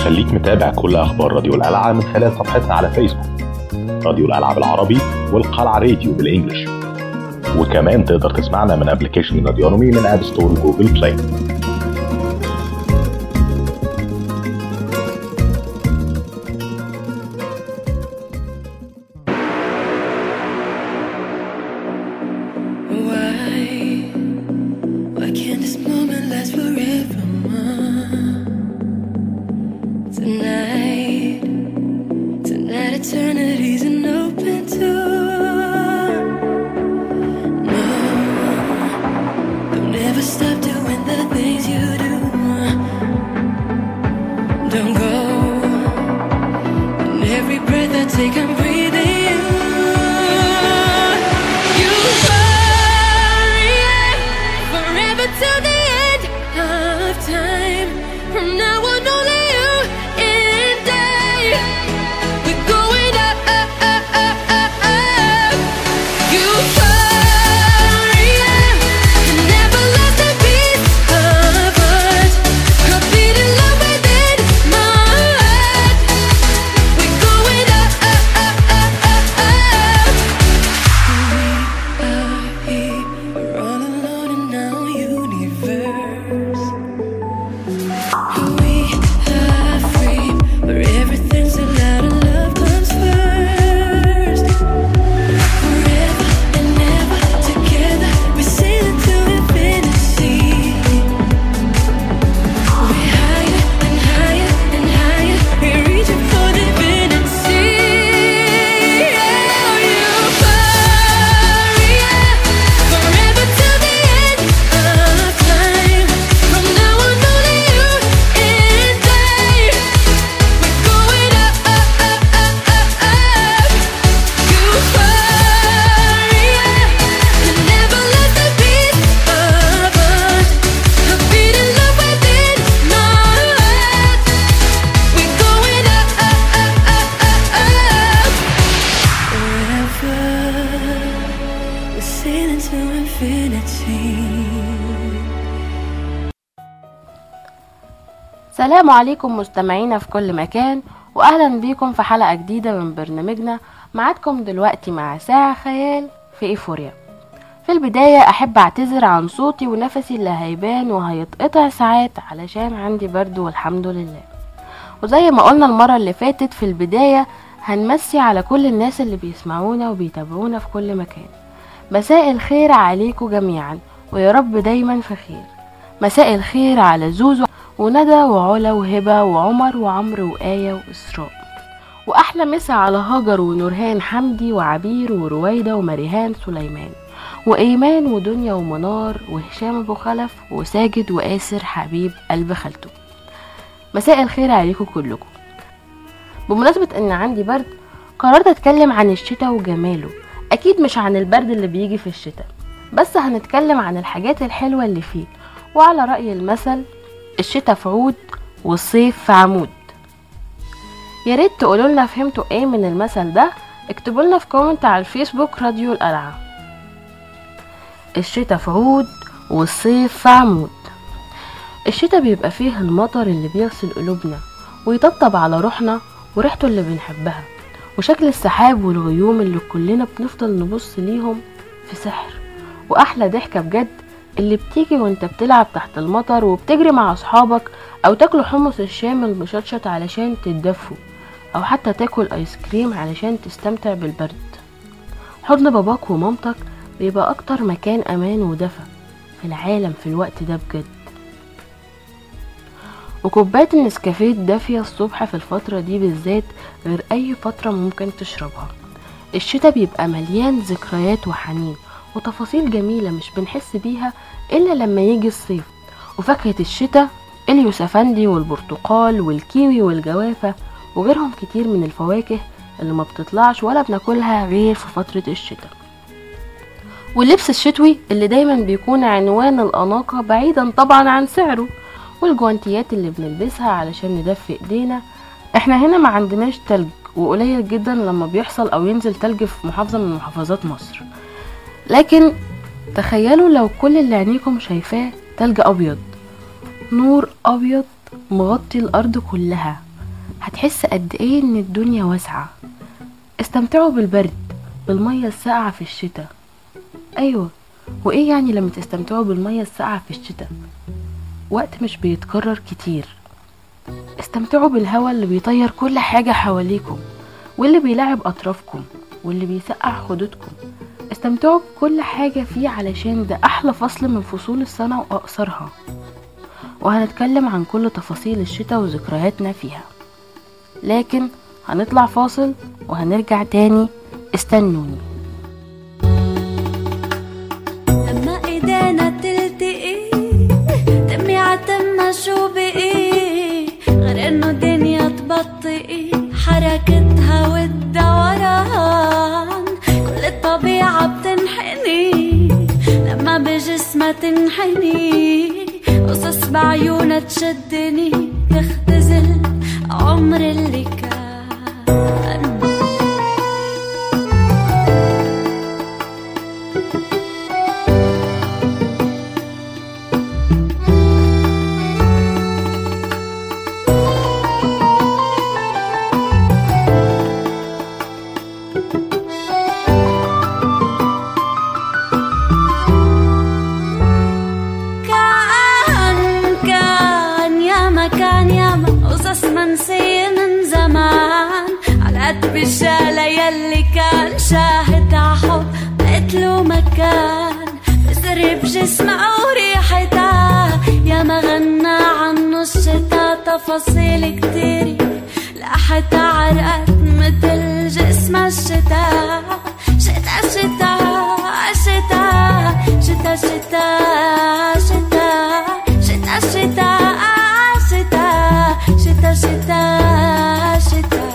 خليك متابع كل أخبار راديو القلعة من خلال صفحتنا على فيسبوك راديو القلعة بالعربي والقلعة راديو بالإنجليش، وكمان تقدر تسمعنا من أبليكيشن راديونومي من آب ستور وجوجل بلاي. السلام عليكم مستمعينا في كل مكان، واهلا بيكم في حلقة جديدة من برنامجنا. معادكم دلوقتي مع ساعة خيال في ايفوريا. في البداية احب اعتذر عن صوتي ونفسي اللي هيبان وهيتقطع ساعات علشان عندي برد والحمد لله. وزي ما قلنا المرة اللي فاتت في البداية هنمسي على كل الناس اللي بيسمعونا وبيتابعونا في كل مكان. مساء الخير عليكم جميعا ويا رب دايما في خير. مساء الخير على زوزو وندى وعلا وهبة وعمر وعمرو وآية وإسراء، وأحلى مسا على هاجر ونورهان حمدي وعبير ورويدة ومريهان سليمان وإيمان ودنيا ومنار وهشام أبو خلف وساجد وآسر حبيب قلب خالته. مساء الخير عليكم كلكم. بمناسبة ان عندي برد قررت اتكلم عن الشتاء وجماله. اكيد مش عن البرد اللي بيجي في الشتاء، بس هنتكلم عن الحاجات الحلوة اللي فيه. وعلى رأي المثل الشتاء في عود والصيف في عمود. يا ريت تقولوا لنا فهمتوا ايه من المثل ده. اكتبوا لنا في كومنت على الفيسبوك راديو القلعة. الشتاء في عود والصيف في عمود. الشتاء بيبقى فيه المطر اللي بيغسل قلوبنا ويطبطب على روحنا وريحته اللي بنحبها، وشكل السحاب والغيوم اللي كلنا بنفضل نبص ليهم في سحر. واحلى ضحكة بجد اللي بتيجي وانت بتلعب تحت المطر وبتجري مع اصحابك، او تاكلوا حمص الشام المشطشط علشان تتدفوا، او حتى تاكل ايس كريم علشان تستمتع بالبرد. حضن باباك ومامتك بيبقى اكتر مكان امان ودفى في العالم في الوقت ده بجد. وكوباية النسكافيه الدافية الصبح في الفترة دي بالذات غير اي فترة ممكن تشربها. الشتاء بيبقى مليان ذكريات وحنين وتفاصيل جميلة مش بنحس بيها الا لما يجي الصيف. وفاكهة الشتاء اليوسفندي والبرتقال والكيوي والجوافة وغيرهم كتير من الفواكه اللي ما بتطلعش ولا بناكلها غير في فترة الشتاء. واللبس الشتوي اللي دايما بيكون عنوان الأناقة بعيدا طبعا عن سعره، والجوانتيات اللي بنلبسها علشان ندفي ايدينا. احنا هنا ما عندناش تلج، وقليل جدا لما بيحصل او ينزل تلج في محافظة من محافظات مصر. لكن تخيلوا لو كل اللي عينيكم شايفاه تلج ابيض، نور ابيض مغطي الارض كلها، هتحس قد ايه ان الدنيا واسعة. استمتعوا بالبرد، بالمية الساقعة في الشتاء. ايوه، وايه يعني لما تستمتعوا بالمية الساقعة في الشتاء؟ وقت مش بيتكرر كتير. استمتعوا بالهواء اللي بيطير كل حاجة حواليكم، واللي بيلعب اطرافكم، واللي بيسقع خدودكم. استمتعوا بكل حاجة فيه، علشان ده احلى فصل من فصول السنة واقصرها. وهنتكلم عن كل تفاصيل الشتاء وذكرياتنا فيها، لكن هنطلع فاصل وهنرجع تاني. استنوني. لما ايدينا تلتقي تمي عتمنا شو بقي، غير انه دنيا تبطئي حركتها والدوران. كل الطبيعة بتنحني لما بجسمها تنحني، قصص بعيونها تشدني تختزل عمر اللي كان. منسية من زمان، علقت بالشالة يلي كان شاهد عحب قتله مكان. بسر بجسمها وريحتها يا ما غنى عنه الشتا، تفاصيل كتير لحتى عرقت مثل جسمها الشتا. شتا شتا شتا شتا شتا شتا شتا شتا شتا شتا شتا.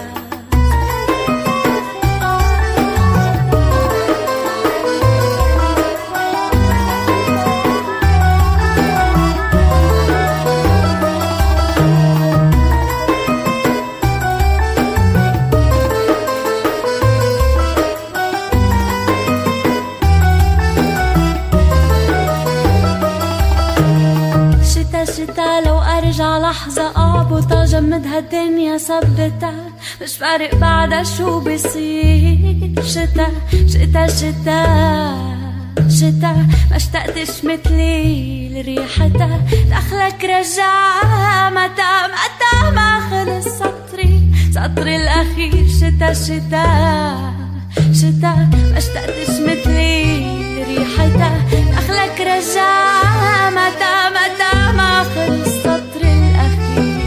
شتا لو ارجع لحظة اعبط اجمد هالدنيا ثبتها، مش فارق بعدها شو بصير. شتا شتا شتا شتا ما اشتقتش مثلي لريحتها، دخلك رجعها متى متى ما خلص سطري الاخير. شتا شتا شتا ما اشتقتش مثلي لريحتها، دخلك رجعها متى متى ما خلص سطري الاخير.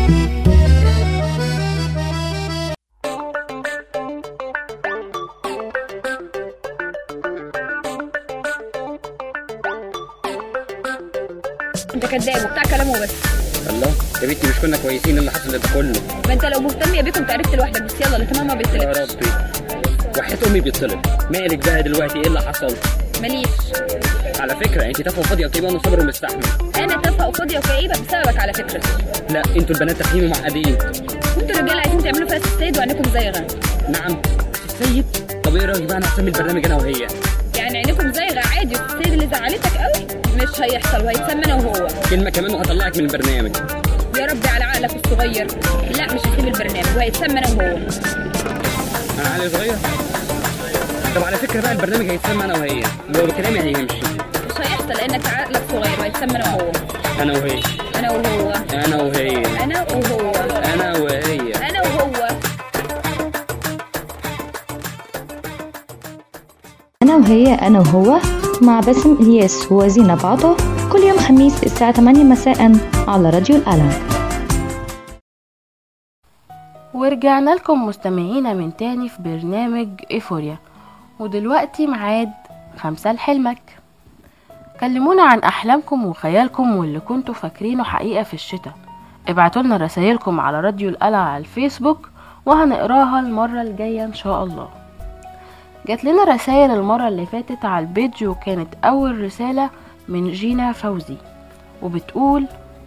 انت كداب وبتاع كلامه بس. الله يا بنتي مش كنا كويسين؟ اللي حصل ده كله. ما انت لو مهتم يا بيكم انت عرفت لوحدك. بس يلا الاهتمام ما بيطلبش. يا ربي وحياة امي بيطلب. مالك بقى دلوقتي؟ ايه اللي حصل؟ ماليش. على فكره انت تافهه وفاضيه وكئيبه وانا صابر ومستحمل. انا تافهه وفاضيه وكئيبه بسببك على فكره. لا انتوا البنات تافهين ومعقدين. انتوا الرجاله عايزين تعملوا فيها السيد وعينكم زايغه. نعم السيد؟ طب ايه رايك بقى انا هسمي البرنامج انا وهي؟ يعني عينكم زايغه عادي والسيد اللي زعلتك قوي مش هيحصل وهيتسمى انا وهو. كلمه كمان وهطلعك من البرنامج. يا ربي على عقلك الصغير. لا مش هسيب البرنامج وهيتسمى انا وهو. انا عقلي صغير؟ طب على فكره بقى البرنامج هيتسمى انا وهي لو كلامي هيمشي. مش هيحصل لانك عقلك صغير وهيتسمى انا وهو. انا وهي انا وهو انا وهي انا وهو انا وهي انا وهو. أنا وهي أنا وهو مع باسم إلياس وزينب عطا، كل يوم خميس الساعة 8 مساء على راديو الألم. ورجعنا لكم مستمعينا من تاني في برنامج إيفوريا، ودلوقتي معاد 5 لحلمك. كلمونا عن أحلامكم وخيالكم واللي كنتوا فاكرينه حقيقة في الشتاء. ابعتولنا رسايلكم على راديو القلعة على الفيسبوك وهنقراها المرة الجاية إن شاء الله. جات لنا رسائل المرة اللي فاتت على البيج، وكانت أول رسالة من جينا فوزي وبتقول: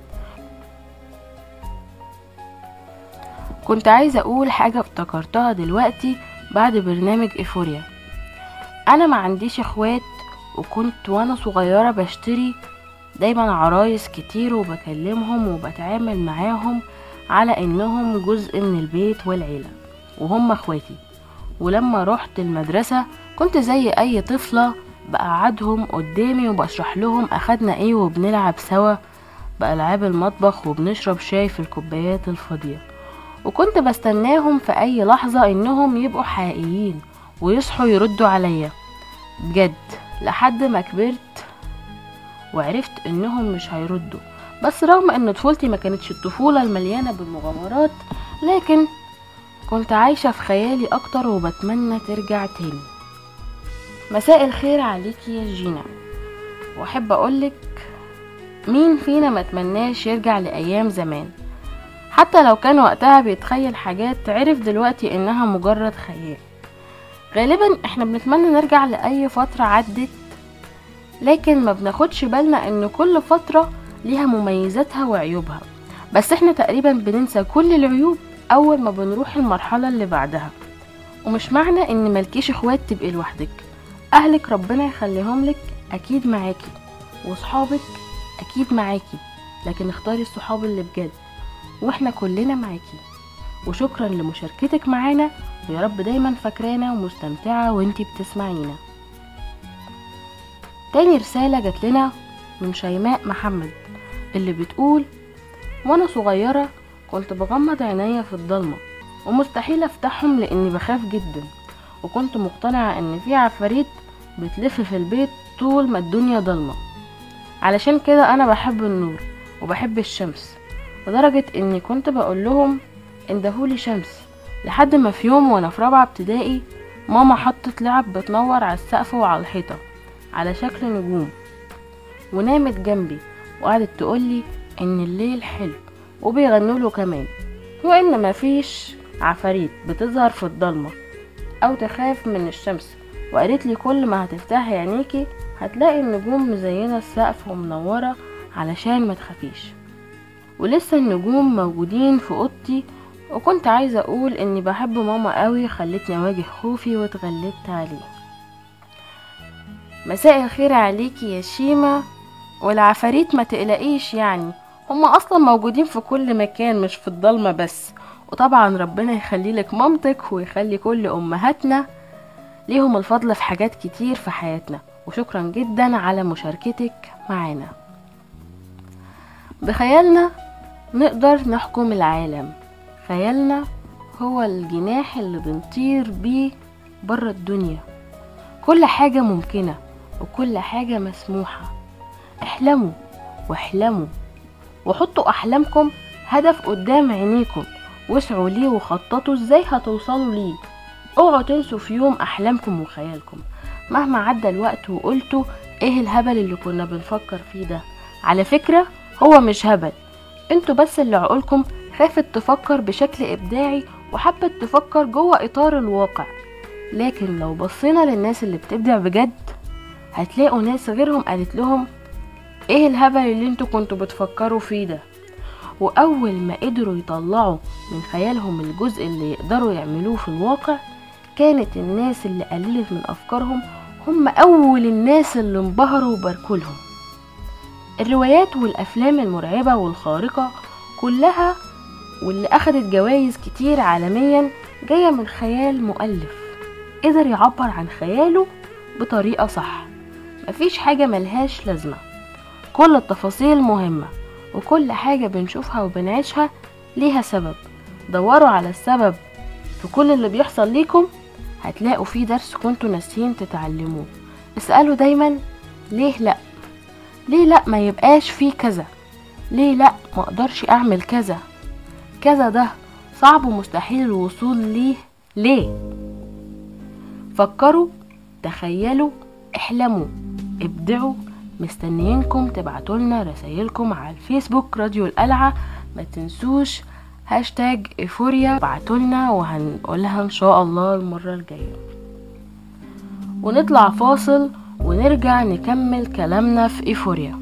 كنت عايزة أقول حاجة افتكرتها دلوقتي بعد برنامج إيفوريا. أنا ما عنديش اخوات، وكنت وانا صغيرة بشتري دايما عرايس كتير وبكلمهم وبتعامل معاهم على انهم جزء من البيت والعيلة وهم اخواتي. ولما رحت المدرسة كنت زي اي طفلة بقعدهم قدامي وبشرح لهم اخدنا ايه وبنلعب سوا بألعاب المطبخ وبنشرب شاي في الكوبايات الفاضية. وكنت بستناهم في اي لحظة انهم يبقوا حقيقيين ويصحوا يردوا عليا بجد، لحد ما كبرت وعرفت انهم مش هيردوا. بس رغم ان طفولتي ما كانتش الطفولة المليانة بالمغامرات، لكن كنت عايشة في خيالي اكتر وبتمنى ترجع تاني. مساء الخير عليكي يا جينا، واحب اقولك مين فينا ما تمناش يرجع لايام زمان، حتى لو كان وقتها بيتخيل حاجات عرف دلوقتي انها مجرد خيال. غالبا احنا بنتمنى نرجع لاي فترة عدت، لكن ما بناخدش بالنا ان كل فترة ليها مميزاتها وعيوبها، بس احنا تقريبا بننسى كل العيوب اول ما بنروح المرحلة اللي بعدها. ومش معنى ان ملكيش اخوات تبقي لوحدك، اهلك ربنا يخليهم لك اكيد معاكي، وصحابك اكيد معاكي، لكن اختاري الصحاب اللي بجد، واحنا كلنا معاكي. وشكرا لمشاركتك معانا، ويا رب دايما فاكرانا ومستمتعة وانتي بتسمعينا. تاني رسالة جات لنا من شيماء محمد اللي بتقول: وانا صغيرة كنت بغمض عينيا في الضلمة ومستحيل افتحهم لاني بخاف جدا، وكنت مقتنعة ان في عفاريت بتلف في البيت طول ما الدنيا ضلمة. علشان كده انا بحب النور وبحب الشمس، لدرجة اني كنت بقول لهم اندهولي شمس. لحد ما في يوم وانا في رابعة ابتدائي ماما حطت لعب بتنور على السقف وعلى الحيطة على شكل نجوم، ونامت جنبي وقعدت تقولي ان الليل حلو وبيغنوله كمان، وان مفيش عفاريت بتظهر في الضلمة او تخاف من الشمس. وقالت لي كل ما هتفتحي عينيكي هتلاقي النجوم مزينة السقف ومنورة علشان ما تخافيش. ولسه النجوم موجودين في اوضتي. وكنت عايزة اقول اني بحب ماما قوي، خلتني اواجه خوفي واتغلبت عليه. مساء الخير عليكي يا شيماء. والعفاريت ما تقلقيش، يعني هما اصلا موجودين في كل مكان مش في الضلمة بس. وطبعا ربنا يخلي لك مامتك ويخلي كل امهاتنا، ليهم الفضل في حاجات كتير في حياتنا. وشكرا جدا على مشاركتك معانا. بخيالنا نقدر نحكم العالم، خيالنا هو الجناح اللي بنطير بيه بره الدنيا. كل حاجة ممكنة وكل حاجة مسموحة. احلموا واحلموا وحطوا احلامكم هدف قدام عينيكم، واسعوا ليه وخططوا ازاي هتوصلوا ليه. اوعوا تنسوا في يوم احلامكم وخيالكم مهما عدى الوقت وقلتوا ايه الهبل اللي كنا بنفكر فيه ده. على فكرة هو مش هبل، انتوا بس اللي عقولكم خافت تفكر بشكل ابداعي وحبت تفكر جوه اطار الواقع. لكن لو بصينا للناس اللي بتبدع بجد هتلاقوا ناس غيرهم قالت لهم ايه الهبل اللي انتوا كنتوا بتفكروا فيه ده. واول ما قدروا يطلعوا من خيالهم الجزء اللي يقدروا يعملوه في الواقع، كانت الناس اللي قللت من افكارهم هم اول الناس اللي انبهروا وباركولهم. الروايات والافلام المرعبة والخارقة كلها واللي اخدت جوائز كتير عالميا جاية من خيال مؤلف قدر يعبر عن خياله بطريقة صح. مفيش حاجة ملهاش لازمة، كل التفاصيل مهمة، وكل حاجة بنشوفها وبنعيشها ليها سبب. دوروا على السبب في كل اللي بيحصل ليكم، هتلاقوا فيه درس كنتوا ناسيين تتعلموه. اسألوا دايما ليه لأ، ليه لأ ما يبقاش فيه كذا، ليه لأ ما اقدرش اعمل كذا، كذا ده صعب ومستحيل الوصول ليه ليه. فكروا، تخيلوا، احلموا، ابدعوا. مستنيينكم تبعتولنا رسايلكم على الفيسبوك راديو القلعة. ما تنسوش هاشتاج ايفوريا، بعتولنا وهنقولها ان شاء الله المرة الجاية. ونطلع فاصل ونرجع نكمل كلامنا في ايفوريا.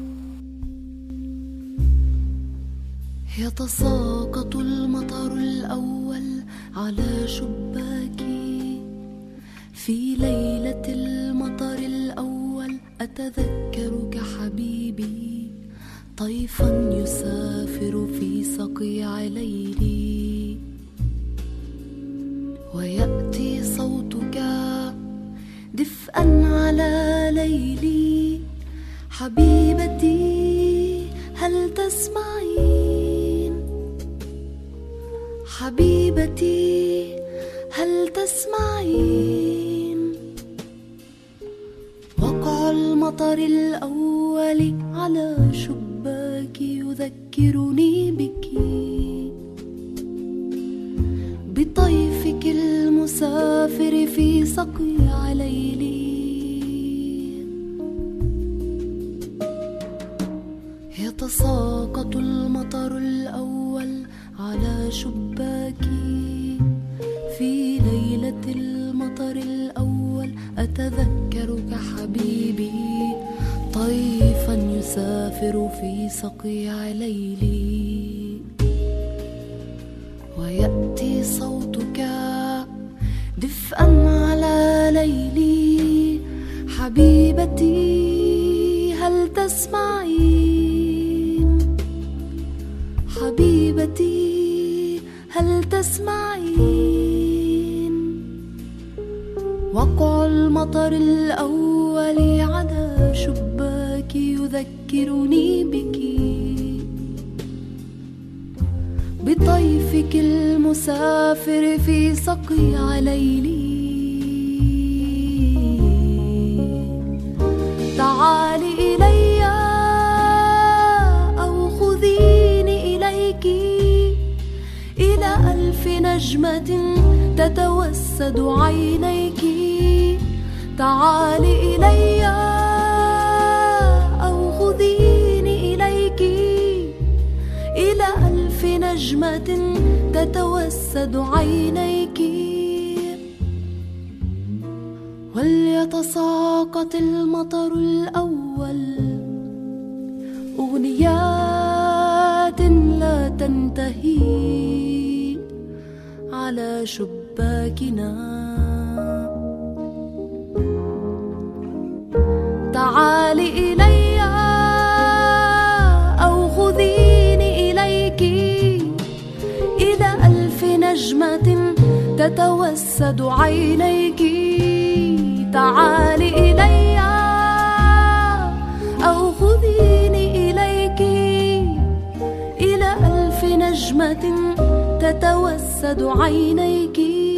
يتساقط المطر الأول على شباكي في ليلة المطر الأول، أتذكرك حبيبي طيفا يسافر في صقيع ليلي، ويأتي صوتك دفئا على ليلي. حبيبتي هل تسمعين؟ حبيبتي هل تسمعين؟ وقع المطر الأول على شباكي يذكرني بك، بطيفك المسافر في صقيع ليلي. يتساقط المطر الأول على شباكي في ليلة المطر الأول. أتذكرك حبيبي طيفا يسافر في صقيع ليلي، ويأتي صوتك دفئا على ليلي. حبيبتي هل تسمعين؟ حبيبتي هل تسمعين؟ وقع المطر الأول على شباكي يذكرني بك، بطيفك المسافر في صقيع ليلي. تعالي إلي أو خذيني إليك، إلى ألف نجمة تتوسد عينيك. تعالي إلي أو خذيني إليك، إلى ألف نجمة تتوسد عينيك. وليتساقط المطر الأول أغنيات لا تنتهي على شباكنا. تعالي إلي أو خذيني إليك، إلى ألف نجمة تتوسد عينيك. تعالي إلي أو خذيني إليك، إلى ألف نجمة تتوسد عينيك.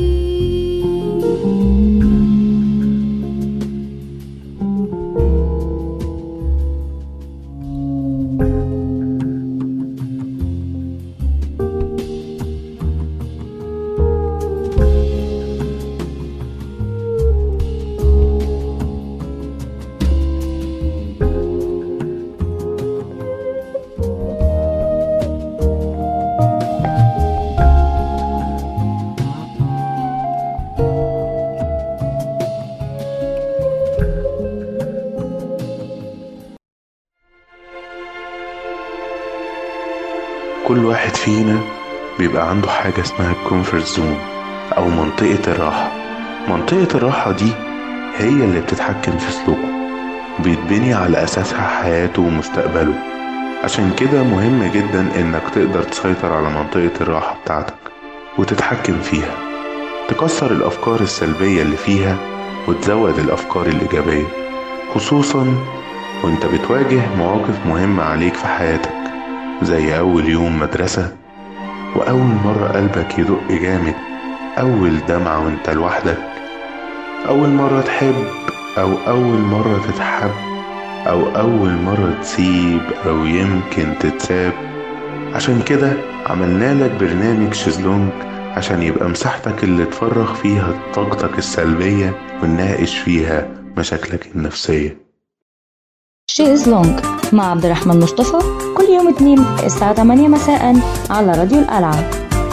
كل واحد فينا بيبقى عنده حاجة اسمها الكومفورت زون أو منطقة الراحة. منطقة الراحة دي هي اللي بتتحكم في سلوكه، بيتبني على أساسها حياته ومستقبله. عشان كده مهم جدا إنك تقدر تسيطر على منطقة الراحة بتاعتك وتتحكم فيها، تكسر الأفكار السلبية اللي فيها وتزود الأفكار الإيجابية، خصوصا وانت بتواجه مواقف مهمة عليك في حياتك، زي أول يوم مدرسة، وأول مرة قلبك يدق جامد، أول دمعة وانت لوحدك، أول مرة تحب أو أول مرة تتحب، أو أول مرة تسيب أو يمكن تتساب. عشان كده عملنا لك برنامج شيزلونج عشان يبقى مساحتك اللي تفرغ فيها طاقتك السلبية ونناقش فيها مشاكلك النفسية. شيزلونج مع عبد الرحمن مصطفى كل يوم اثنين الساعة 8 مساء على راديو القلعة.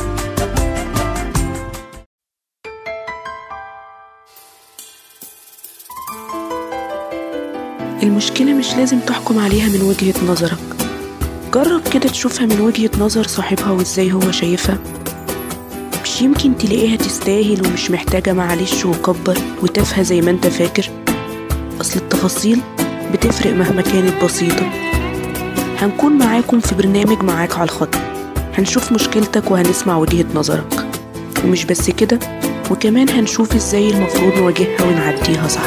المشكلة مش لازم تحكم عليها من وجهة نظرك، جرب كده تشوفها من وجهة نظر صاحبها وازاي هو شايفها. مش يمكن تلاقيها تستاهل ومش محتاجة معلش وكبر وتافهة زي ما انت فاكر. أصل التفاصيل بتفرق مهما كانت بسيطة. هنكون معاكم في برنامج معاك على الخط، هنشوف مشكلتك وهنسمع وجهة نظرك. ومش بس كده، وكمان هنشوف ازاي المفروض نواجهها ونعديها صح.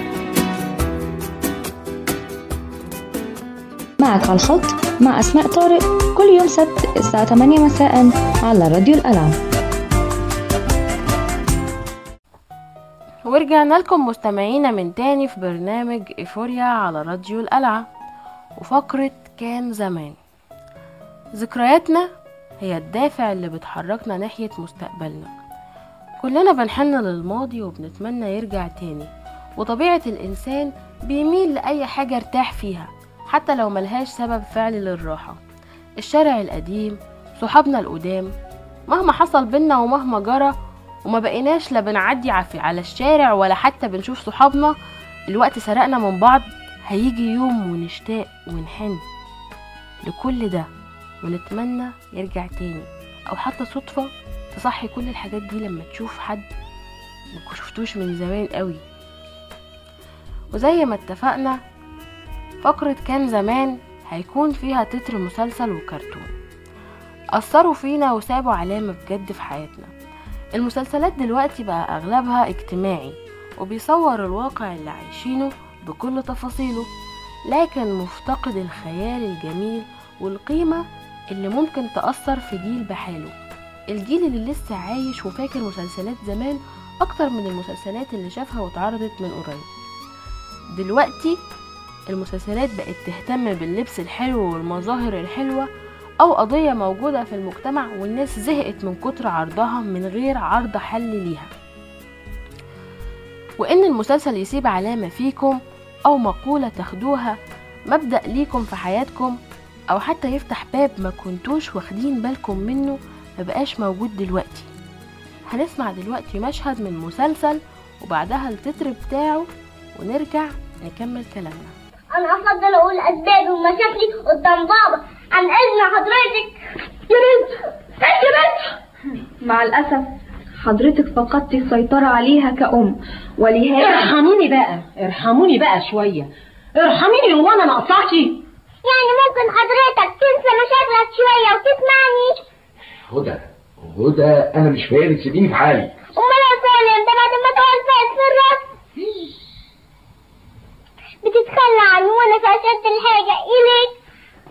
معك على الخط مع أسماء طارق كل يوم سبت الساعة 8 مساء على راديو الألعاب. ورجعنا لكم مستمعينا من تاني في برنامج إيفوريا على راديو القلعة وفقرة كان زمان. ذكرياتنا هي الدافع اللي بتحركنا ناحية مستقبلنا. كلنا بنحن للماضي وبنتمنى يرجع تاني، وطبيعة الإنسان بيميل لأي حاجة ارتاح فيها حتى لو ملهاش سبب فعلي للراحة. الشارع القديم، صحابنا القدام، مهما حصل بينا ومهما جرى وما بقيناش لا بنعدي على الشارع ولا حتى بنشوف صحابنا، الوقت سرقنا من بعض. هيجي يوم ونشتاق ونحن لكل ده ونتمنى يرجع تاني، او حتى صدفة تصحي كل الحاجات دي لما تشوف حد ما شفتوش من زمان قوي. وزي ما اتفقنا فقرة كان زمان هيكون فيها تتر مسلسل وكرتون أثروا فينا وسابوا علامة بجد في حياتنا. المسلسلات دلوقتي بقى أغلبها اجتماعي وبيصور الواقع اللي عايشينه بكل تفاصيله، لكن مفتقد الخيال الجميل والقيمة اللي ممكن تأثر في جيل بحاله، الجيل اللي لسه عايش وفاكر مسلسلات زمان أكتر من المسلسلات اللي شافها واتعرضت من قريب. دلوقتي المسلسلات بقت تهتم باللبس الحلو والمظاهر الحلوة أو قضية موجودة في المجتمع والناس زهقت من كتر عرضها من غير عرض حل ليها. وإن المسلسل يسيب علامة فيكم أو مقولة تاخدوها مبدأ ليكم في حياتكم، أو حتى يفتح باب ما كنتوش واخدين بالكم منه مبقاش موجود دلوقتي. هنسمع دلوقتي مشهد من مسلسل وبعدها التتر بتاعه ونرجع نكمل كلامنا. أنا أفضل أقول أسبابي ومشاكلي قدام بابا. عن إذن حضرتك. يا بنت يا بنت، مع الأسف حضرتك فقدتي السيطرة عليها كأم، ولهذا ارحموني بقى شوية، ارحميني. هو أنا نقطعتي؟ يعني ممكن حضرتك تنسى مشاكلك شوية وتسمعني؟ هدى أنا مش فاهم، سيبيني في حالي. أمال يا سالم ده بعد ما تقعد فايت في الراس بتتخلى عني وأنا في أشد الحاجة إليك.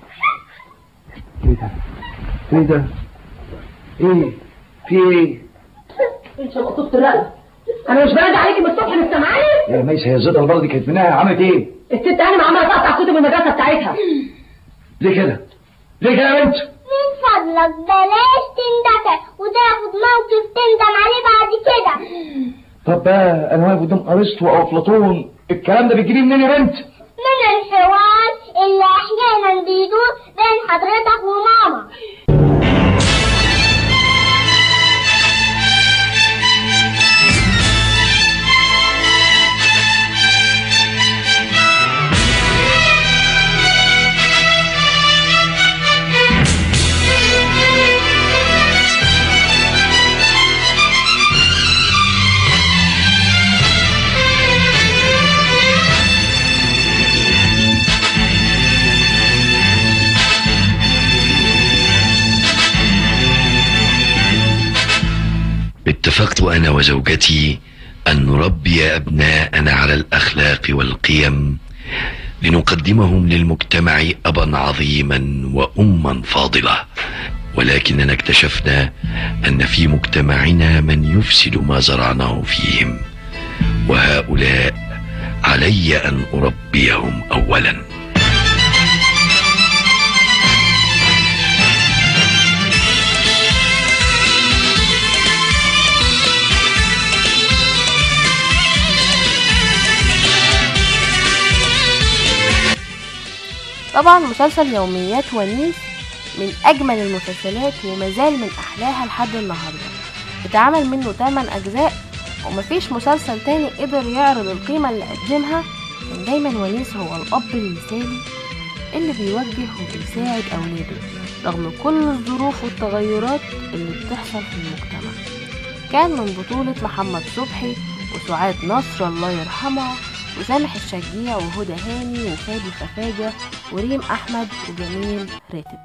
ايه ده؟ ايه؟ في ايه؟ انت مقطوبة الرقبة. انا مش برد عليكي من الصبح مش سامعاني؟ يا ميس، هي الزيطة البلد دي كانت منها عملت ايه؟ الست هانم عمالة تقطع كتب المدرسة بتاعتها. ليه كده؟ ليه كده يا بنت؟ من فضلك بلاش تندفع وتاخد موقف تندم عليه بعد كده. طب بقى انا واقف قدام ارسطو او افلاطون، الكلام ده بتجيبيه منين يا بنت؟ من الحوار اللي احيانا بيدور بين حضرتك وماما. اتفقت أنا وزوجتي أن نربي أبناءنا على الأخلاق والقيم لنقدمهم للمجتمع أبا عظيما وأما فاضلة، ولكننا اكتشفنا أن في مجتمعنا من يفسد ما زرعناه فيهم، وهؤلاء علي أن أربيهم أولا. طبعا مسلسل يوميات ونيس من أجمل المسلسلات ومازال من أحلاها لحد النهاردة. اتعمل منه 8 أجزاء ومفيش مسلسل تاني قدر يعرض القيمة اللي قدمها. كان دايما ونيس هو الأب المثالي اللي بيوجه وبيساعد أولاده رغم كل الظروف والتغيرات اللي بتحصل في المجتمع. كان من بطولة محمد صبحي وسعاد نصر الله يرحمها وسامح الشجيع وهدى هاني وفادي خفاجة وريم أحمد وجميل راتب.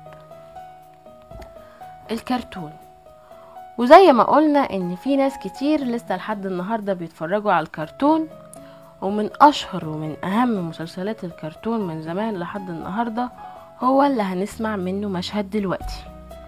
الكرتون، وزي ما قلنا ان في ناس كتير لسه لحد النهاردة بيتفرجوا على الكرتون، ومن اشهر ومن اهم مسلسلات الكرتون من زمان لحد النهاردة هو اللي هنسمع منه مشهد دلوقتي.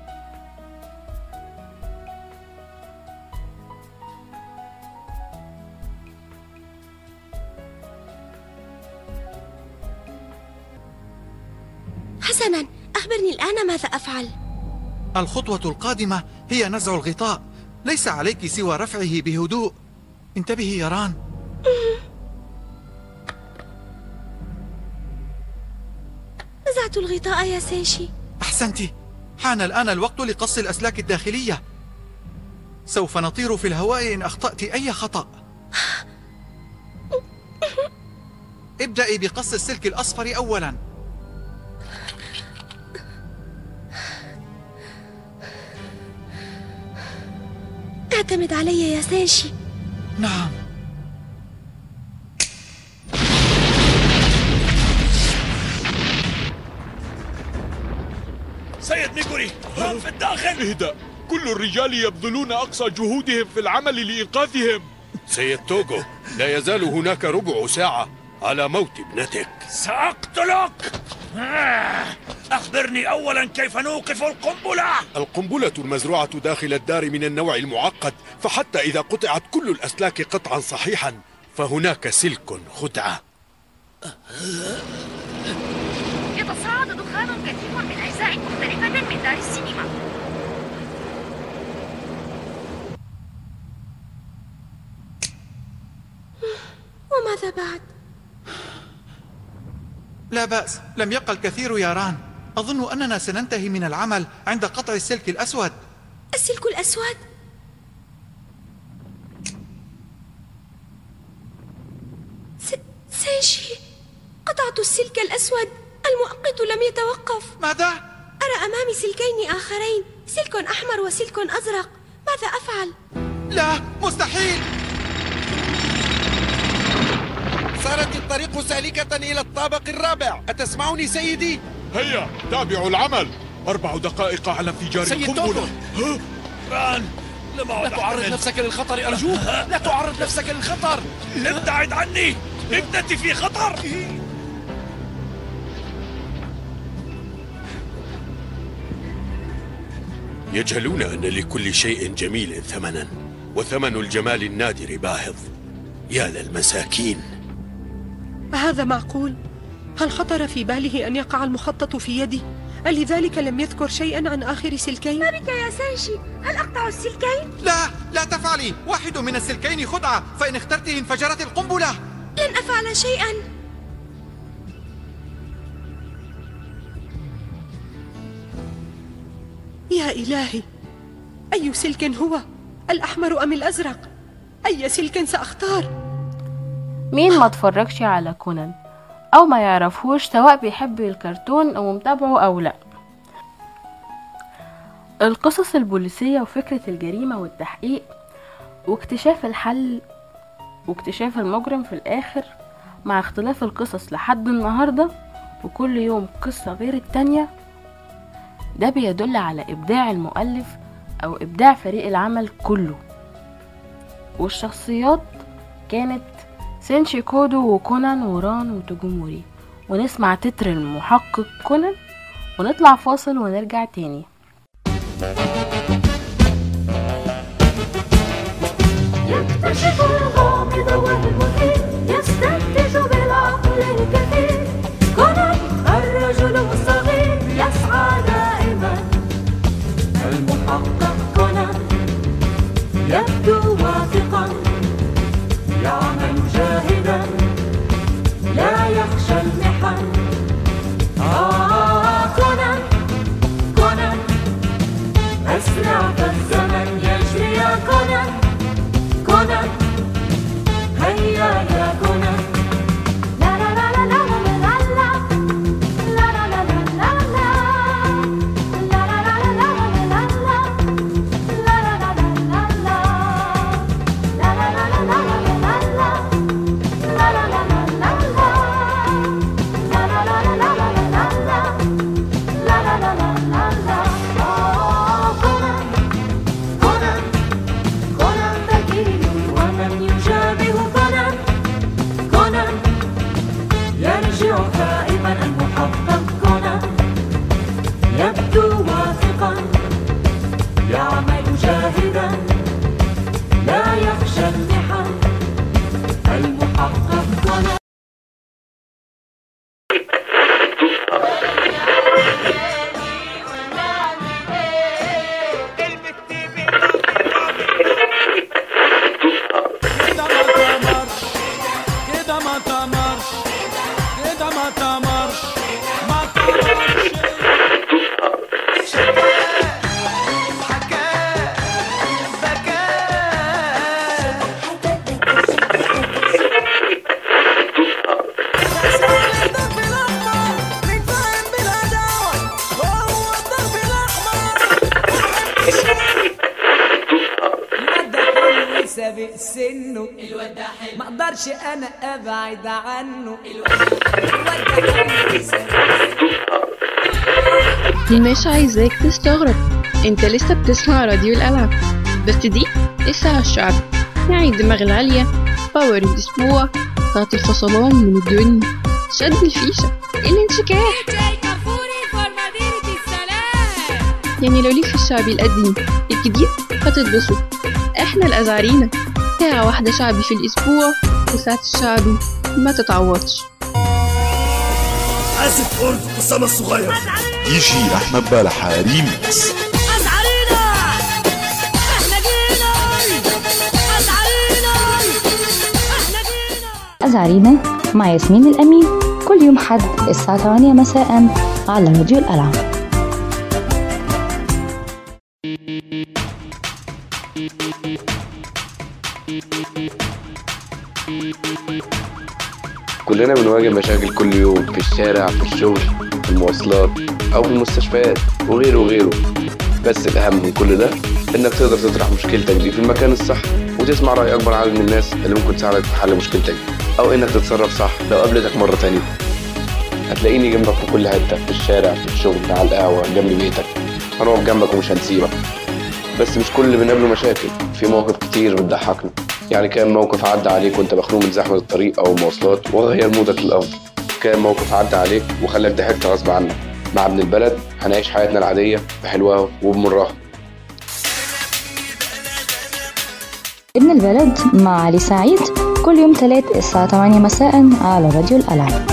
حسنا، أخبرني الآن ماذا أفعل؟ الخطوة القادمة هي نزع الغطاء، ليس عليك سوى رفعه بهدوء. انتبهي يا ران. نزعت الغطاء يا سينشي. أحسنت، حان الآن الوقت لقص الأسلاك الداخلية. سوف نطير في الهواء إن أخطأت أي خطأ. ابدأي بقص السلك الأصفر أولا. اعتمد علي يا سينشي. نعم. سيد ميغوري، هم في الداخل. اهدأ، كل الرجال يبذلون أقصى جهودهم في العمل لإنقاذهم. سيد توغو، لا يزال هناك ربع ساعة على موت ابنتك. سأقتلك. أخبرني أولا كيف نوقف القنبلة؟ القنبلة المزروعة داخل الدار من النوع المعقد، فحتى إذا قطعت كل الأسلاك قطعا صحيحا فهناك سلك خدعة. يتصاعد دخان كثير من أجزاء مختلفة من دار السينما. وماذا بعد؟ لا بأس، لم يبقى الكثير يا ران. أظن أننا سننتهي من العمل عند قطع السلك الأسود. السلك الأسود؟ سينشي، قطعت السلك الأسود، المؤقت لم يتوقف. ماذا؟ أرى أمامي سلكين آخرين، سلك أحمر وسلك أزرق. ماذا أفعل؟ لا، مستحيل. صارت الطريق سالكة إلى الطابق الرابع. أتسمعني سيدي؟ هيا تابعوا العمل. 4 دقائق على انفجار القنبلة. ران، لا تعرض نفسك للخطر أرجوك. لا تعرض نفسك للخطر. ابتعد عني، ابنتي في خطر. يجهلون أن لكل شيء جميل ثمنا، وثمن الجمال النادر باهظ. يا للمساكين. هذا معقول؟ هل خطر في باله أن يقع المخطط في يدي؟ ألذلك لم يذكر شيئا عن آخر سلكين؟ ما بك يا سينشي؟ هل أقطع السلكين؟ لا تفعلي، واحد من السلكين خدعة، فإن اخترته انفجرت القنبلة. لن أفعل شيئا. يا إلهي، أي سلك هو؟ الأحمر أم الأزرق؟ أي سلك سأختار؟ مين ما تفرجش على كونان او ما يعرفوش، سواء بيحب الكرتون او متابعه او لا؟ القصص البوليسية وفكرة الجريمة والتحقيق واكتشاف الحل واكتشاف المجرم في الاخر، مع اختلاف القصص لحد النهاردة وكل يوم قصة غير التانية، ده بيدل على ابداع المؤلف او ابداع فريق العمل كله. والشخصيات كانت سينشي كودو وكونان وران وتوجوموري. ونسمع تتر المحقق كونان ونطلع فاصل ونرجع تاني. يكتشف الغامض والمثير، يستنتج بالعقل الكثير. كونان الرجل الصغير يسعى دائما. المحقق كونان يبدو واثقا، يعمل جاهدا، لا يخشى المحن. كونان كونان أسرع فالزمن يجري. يا كونان كونان هيا يا كونان. لا لا لا لا لا لا لا لا لا لا لا لا لا لا ما اقدرش انا ابعد عنه. مش عايزاك تستغرب، انت لسه بتسمع راديو الألعاب، بس دي الساعة الشعب، يعني الدماغ العالية، باور الأسبوع، ساعة الفصلان من الدنيا، شد الفيشة، الانشكاح، يعني لو ليك في الشعبي القديم الجديد هتتبسط. احنا الأزعرينا، ساعة واحدة شعبي في الأسبوع، وساعة الشعبي ما تتعوضش. عازف أورد أسامة الصغير، يجي أحمد بلحة ريميكس. أزعرينا مع ياسمين الأمين كل يوم حد الساعة 8 مساء على راديو الألعاب. كلنا بنواجه مشاكل كل يوم في الشارع، في الشغل، في المواصلات أو في المستشفيات وغيره وغيره، بس الأهم من كل ده إنك تقدر تطرح مشكلتك دي في المكان الصح وتسمع رأي أكبر عدد من الناس اللي ممكن تساعدك في حل مشكلتك، أو إنك تتصرف صح لو قابلتك مرة تانية. هتلاقيني جنبك في كل حتة، في الشارع، في الشغل، على القهوة، جنب بيتك، هنقف جنبك ومش هنسيبك. بس مش كل اللي بنقابله مشاكل، في مواقف كتير بتضحكنا، يعني كان موقف عدى عليك وانت مخنوق من زحمة الطريق أو المواصلات وغير مودك للأفضل، كان موقف عدى عليك وخلاك ضحكت غصب عنك. مع ابن البلد هنعيش حياتنا العادية بحلوها وبمرها. ابن البلد مع علي سعيد كل يوم 3 الساعة 8 مساء على راديو الألعاب.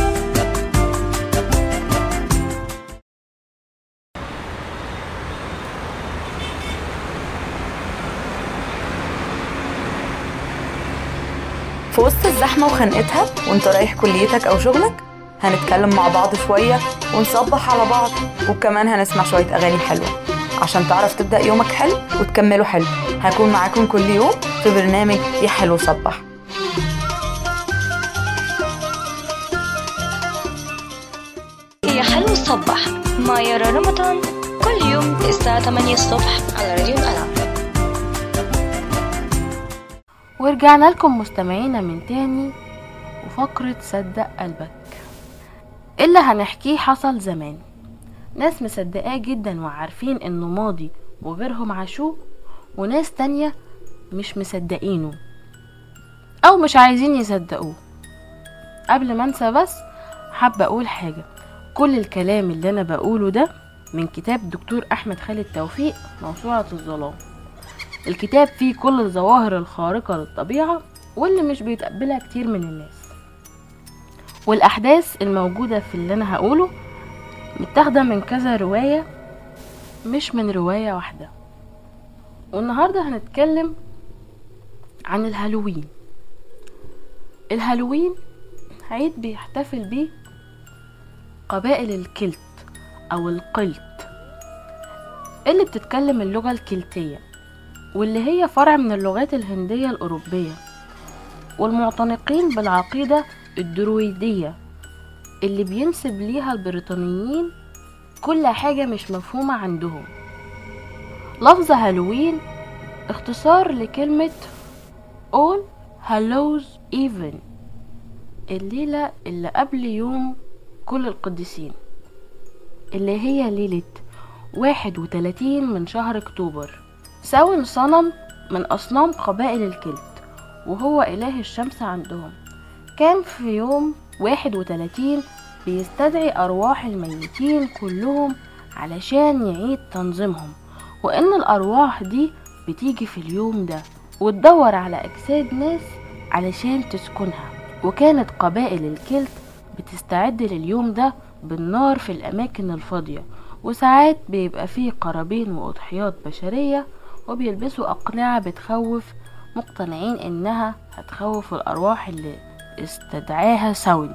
في وسط الزحمة وخنقتها وانت رايح كليتك أو شغلك، هنتكلم مع بعض شوية ونصبح على بعض، وكمان هنسمع شوية أغاني حلوة عشان تعرف تبدأ يومك حلو وتكمله حلو. هكون معاكم كل يوم في برنامج يا حلو صبح. يا حلو صبح مع يارا رمضان كل يوم الساعة 8 الصبح على راديو الألعاب. ورجعنا لكم مستمعينا من تاني وفقرة صدق قلبك. اللي هنحكيه حصل زمان، ناس مصدقاه جدا وعارفين انه ماضي وغيرهم عاشوه، وناس تانية مش مصدقينه او مش عايزين يصدقوه. قبل ما انسى بس حابة اقول حاجة، كل الكلام اللي انا بقوله ده من كتاب دكتور احمد خالد توفيق موسوعة الظلام. الكتاب فيه كل الظواهر الخارقة للطبيعة واللي مش بيتقبلها كتير من الناس، والأحداث الموجودة في اللي أنا هقوله متاخدة من كذا رواية مش من رواية واحدة. والنهاردة هنتكلم عن الهالوين. الهالوين عيد بيحتفل بيه قبائل الكلت أو القلت اللي بتتكلم اللغة الكلتية، واللي هي فرع من اللغات الهندية الأوروبية، والمعتنقين بالعقيدة الدرويدية اللي بينسب ليها البريطانيين كل حاجة مش مفهومة عندهم. لفظ هالوين اختصار لكلمة All Hallows Even، الليلة اللي قبل يوم كل القديسين، اللي هي ليلة 31 من شهر أكتوبر. ساون صنم من أصنام قبائل الكلت وهو إله الشمس عندهم، كان في يوم 31 بيستدعي أرواح الميتين كلهم علشان يعيد تنظيمهم، وإن الأرواح دي بتيجي في اليوم ده وتدور على أجساد ناس علشان تسكنها. وكانت قبائل الكلت بتستعد لليوم ده بالنار في الأماكن الفاضية، وساعات بيبقى فيه قرابين وأضحيات بشرية، وبيلبسوا أقنعة بتخوف، مقتنعين إنها هتخوف الأرواح اللي استدعاها ساون.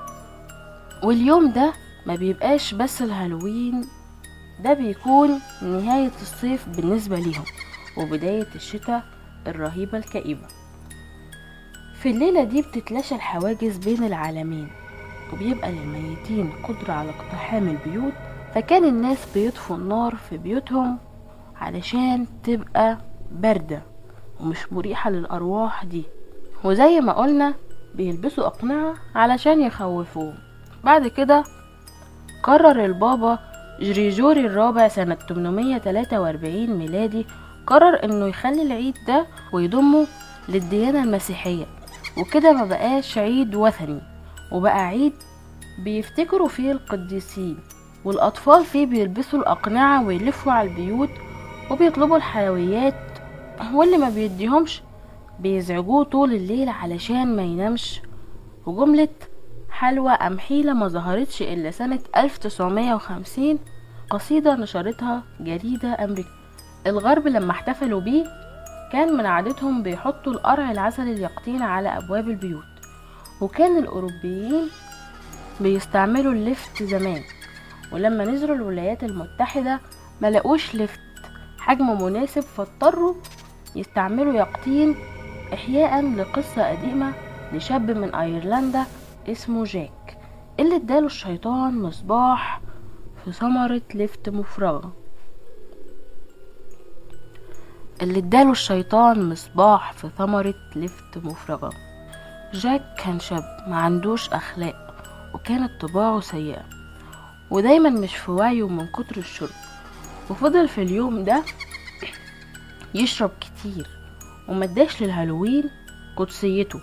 واليوم ده ما بيبقاش بس الهالوين، ده بيكون نهاية الصيف بالنسبة ليهم وبداية الشتاء الرهيبة الكئيبة. في الليلة دي بتتلاشى الحواجز بين العالمين، وبيبقى للميتين قدرة على اقتحام البيوت، فكان الناس بيطفوا النار في بيوتهم علشان تبقى باردة ومش مريحة للأرواح دي. وزي ما قلنا بيلبسوا أقنعة علشان يخوفوهم. بعد كده قرر البابا جريجوري الرابع سنة 843 ميلادي قرر انه يخلي العيد ده ويضمه للديانة المسيحية، وكده ما بقاش عيد وثني وبقى عيد بيفتكروا فيه القديسين، والأطفال فيه بيلبسوا الأقنعة ويلفوا على البيوت وبيطلبوا الحلويات، واللي ما بيديهمش بيزعجوه طول الليل علشان ما ينامش. وجملة حلوى أم حيلة ما ظهرتش إلا سنة 1950، قصيدة نشرتها جريدة أمريكية. الغرب لما احتفلوا بيه كان من عادتهم بيحطوا القرع العسل اليقطين على أبواب البيوت، وكان الأوروبيين بيستعملوا اللفت زمان، ولما نزلوا الولايات المتحدة ملقوش لفت حجم مناسب فاضطروا يستعملوا يقطين إحياء لقصة قديمة لشاب من أيرلندا اسمه جاك اللي اداله الشيطان مصباح في ثمرة لفت مفرغة. جاك كان شاب ما عندوش أخلاق وكانت طباعه سيئة ودايما مش في وعيه من كتر الشرب، وفضل في اليوم ده يشرب كتير ومداش للهالوين قدسيته،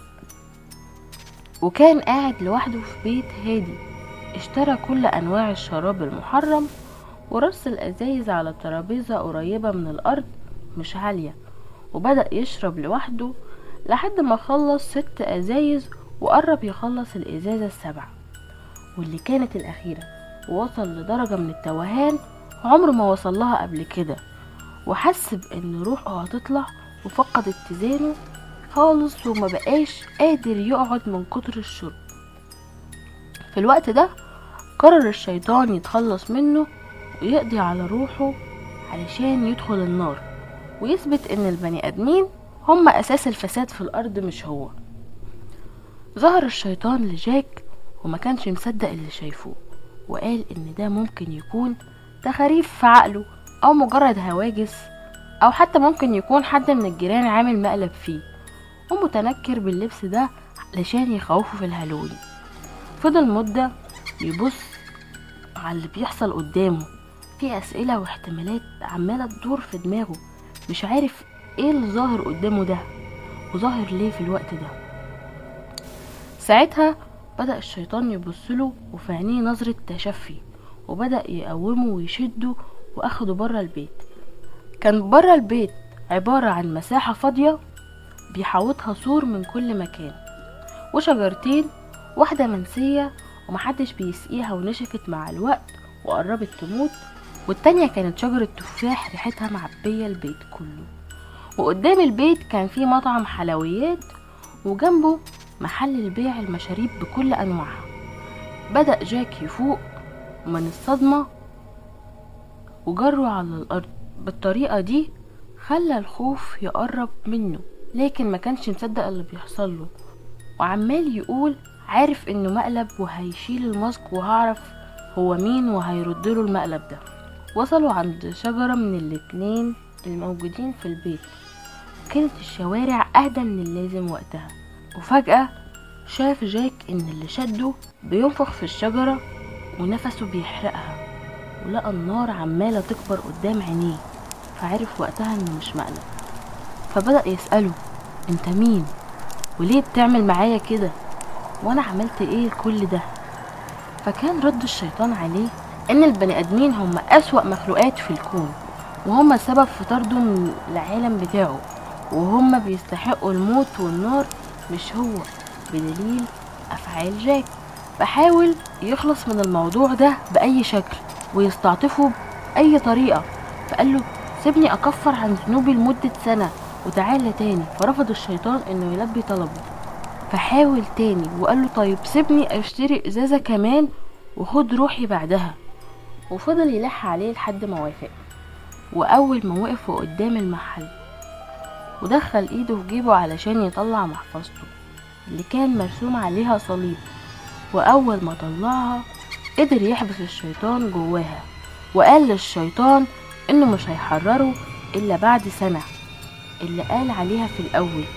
وكان قاعد لوحده في بيت هادي. اشترى كل أنواع الشراب المحرم ورص الأزايز على ترابيزة قريبة من الأرض مش عالية، وبدأ يشرب لوحده لحد ما خلص 6 أزايز وقرب يخلص الإزازة ال7 واللي كانت الأخيرة، ووصل لدرجة من التوهان عمره ما وصل لها قبل كده، وحس بأن روحه هتطلع وفقد اتزانه خالص وما بقاش قادر يقعد من كتر الشرب. في الوقت ده قرر الشيطان يتخلص منه ويقضي على روحه علشان يدخل النار ويثبت ان البني ادمين هم اساس الفساد في الارض مش هو. ظهر الشيطان لجاك وما كانش مصدق اللي شايفوه، وقال ان ده ممكن يكون تخاريف في عقله او مجرد هواجس، او حتى ممكن يكون حد من الجيران عامل مقلب فيه ومتنكر باللبس ده علشان يخوفه في الهالوين. فضل مدة يبص على اللي بيحصل قدامه، في اسئلة واحتمالات عمالة تدور في دماغه، مش عارف ايه اللي ظاهر قدامه ده وظاهر ليه في الوقت ده. ساعتها بدأ الشيطان يبصله وفي عينيه نظرة تشفي، وبدأ يقومه ويشده واخده برا البيت. كان برا البيت عبارة عن مساحة فاضية بيحوطها سور من كل مكان وشجرتين، واحدة منسية ومحدش بيسقيها ونشفت مع الوقت وقربت تموت، والتانية كانت شجرة تفاح ريحتها معبية البيت كله. وقدام البيت كان فيه مطعم حلويات وجنبه محل البيع المشاريب بكل أنواعها. بدأ جاك يفوق من الصدمة وجره على الأرض. بالطريقة دي خلى الخوف يقرب منه، لكن ما كانش مصدق اللي بيحصل له وعمال يقول عارف انه مقلب وهيشيل الماسك وهعرف هو مين وهيردله المقلب ده. وصلوا عند شجرة من الاتنين الموجودين في البيت، كانت الشوارع اهدى من اللازم وقتها، وفجأة شاف جاك ان اللي شده بينفخ في الشجرة ونفسه بيحرقها، ولقى النار عمالة تكبر قدام عينيه، فعرف وقتها انه مش مقلب. فبدأ يسأله انت مين وليه بتعمل معايا كده وانا عملت ايه كل ده؟ فكان رد الشيطان عليه ان البني ادمين هم اسوأ مخلوقات في الكون، وهم سبب في طرده من العالم بتاعه، وهم بيستحقوا الموت والنار مش هو، بدليل افعال جاك. فحاول يخلص من الموضوع ده باي شكل ويستعطفه باي طريقة، فقال له سيبني اكفر عن ذنوبي لمدة سنة وتعالى تاني. فرفض الشيطان انه يلبي طلبه، فحاول تاني وقال له طيب سيبني اشتري ازازة كمان وخد روحي بعدها. وفضل يلح عليه لحد ما وافق. واول ما وقف قدام المحل ودخل ايده في جيبه علشان يطلع محفظته اللي كان مرسوم عليها صليب، واول ما طلعها قدر يحبس الشيطان جواها، وقال للشيطان انه مش هيحرره الا بعد سنة اللي قال عليها في الاول،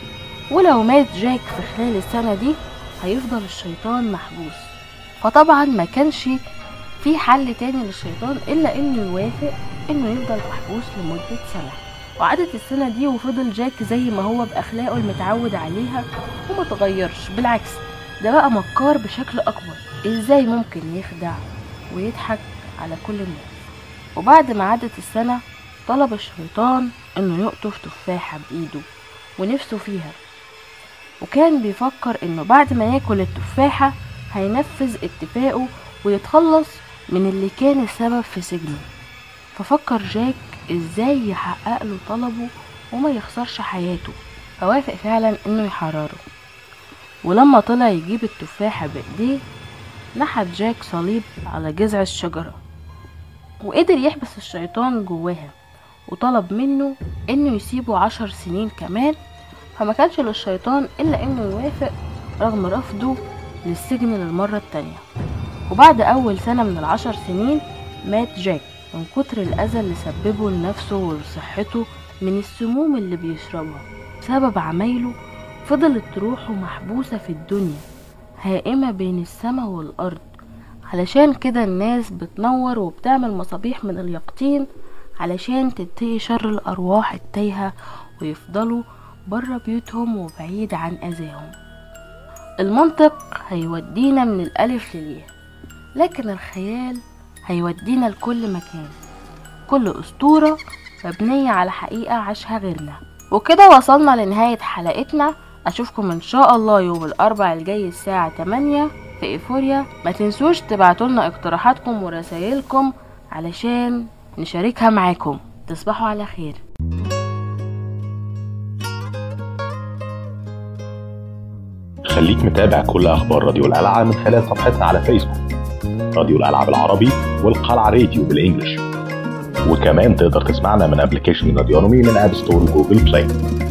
ولو مات جاك في خلال السنة دي هيفضل الشيطان محبوس. فطبعا ما كانش في حل تاني للشيطان إلا إنه يوافق إنه يفضل محبوس لمدة سنة. وعدت السنة دي وفضل جاك زي ما هو بأخلاقه المتعود عليها وما تغيرش، بالعكس ده بقى مكار بشكل أكبر. إزاي ممكن يخدع ويضحك على كل الناس؟ وبعد ما عدت السنة طلب الشيطان إنه يقطف تفاحة بإيده ونفسه فيها، وكان بيفكر إنه بعد ما ياكل التفاحة هينفذ اتفاقه ويتخلص من اللي كان السبب في سجنه. ففكر جاك ازاي يحقق له طلبه وما يخسرش حياته، فوافق فعلا انه يحرره. ولما طلع يجيب التفاحة بايديه نحت جاك صليب على جذع الشجرة وقدر يحبس الشيطان جواها، وطلب منه انه يسيبه 10 سنين كمان. فما كانش للشيطان الا انه يوافق رغم رفضه للسجن للمرة التانية. وبعد اول سنة من ال10 سنين مات جاك من كتر الأذى اللي سببه لنفسه ولصحته من السموم اللي بيشربها. بسبب عمايله فضلت روحه محبوسة في الدنيا هائمة بين السماء والأرض. علشان كده الناس بتنور وبتعمل مصابيح من اليقطين علشان تتقي شر الأرواح التايهة ويفضلوا برا بيوتهم وبعيد عن أذاهم. المنطق هيودينا من الألف للياء، لكن الخيال هيودينا لكل مكان. كل أسطورة مبنية على حقيقة عاشها غيرنا. وكده وصلنا لنهاية حلقتنا. أشوفكم إن شاء الله يوم الأربعاء الجاي الساعة 8 في إيفوريا. ما تنسوش تبعتولنا اقتراحاتكم ورسائلكم علشان نشاركها معاكم. تصبحوا على خير. خليك متابع كل أخبار راديو القلعة من خلال صفحتنا على فيسبوك راديو القلعة بالعربي والقلعة راديو بالإنجليش. وكمان تقدر تسمعنا من أبليكيشن راديونومي من آب ستور وجوجل بلاي.